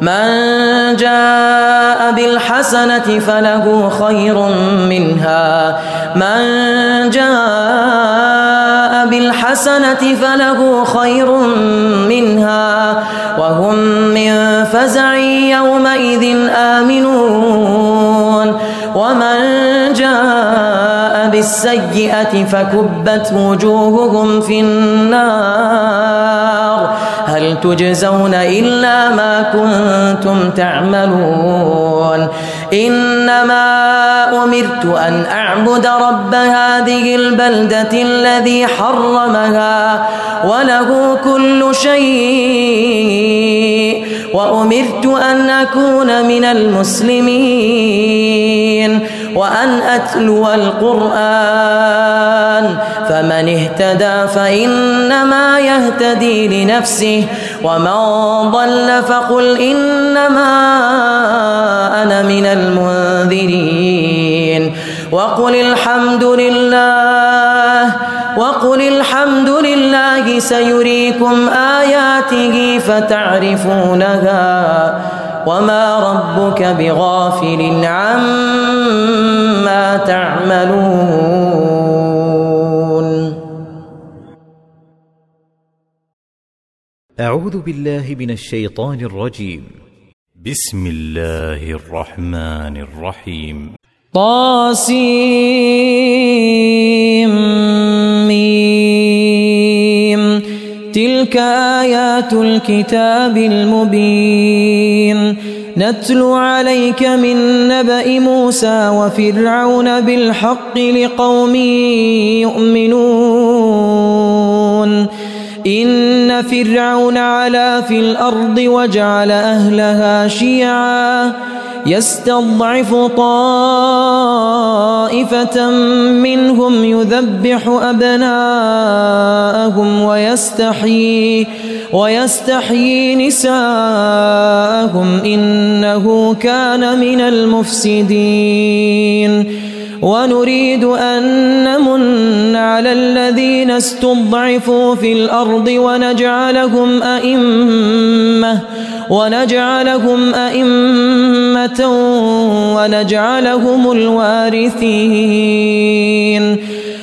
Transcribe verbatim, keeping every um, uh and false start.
من جاء بالحسنة فله خير منها من جاء بالحسنة فله خير منها وهم من فزع يومئذ آمنون ومن جاء بالسيئة فكبت وجوههم في النار هل تجزون إلا ما كنتم تعملون إنما أمرت أن أعبد رب هذه البلدة الذي حرمها وله كل شيء وأمرت أن أكون من المسلمين وأن أتلو القرآن فمن اهتدى فإنما يهتدي لنفسه ومن ضل فقل إنما أنا من المنذرين وقل الحمد لله وقل الحمد لله سيريكم آياته فتعرفونها وما ربك بغافل عما تعملون. أعوذ بالله من الشيطان الرجيم. بسم الله الرحمن الرحيم. طاسيم تلك آيات الكتاب المبين نتلو عليك من نبأ موسى وفرعون بالحق لقوم يؤمنون إن فرعون علا في الأرض وجعل أهلها شيعا يستضعف طائفة منهم يذبح أبناءهم ويستحيي ويستحيي نساءهم إنه كان من المفسدين ونريد أن نمن على الذين استضعفوا في الأرض ونجعلهم أئمة ونجعلهم أئمة ونجعلهم الوارثين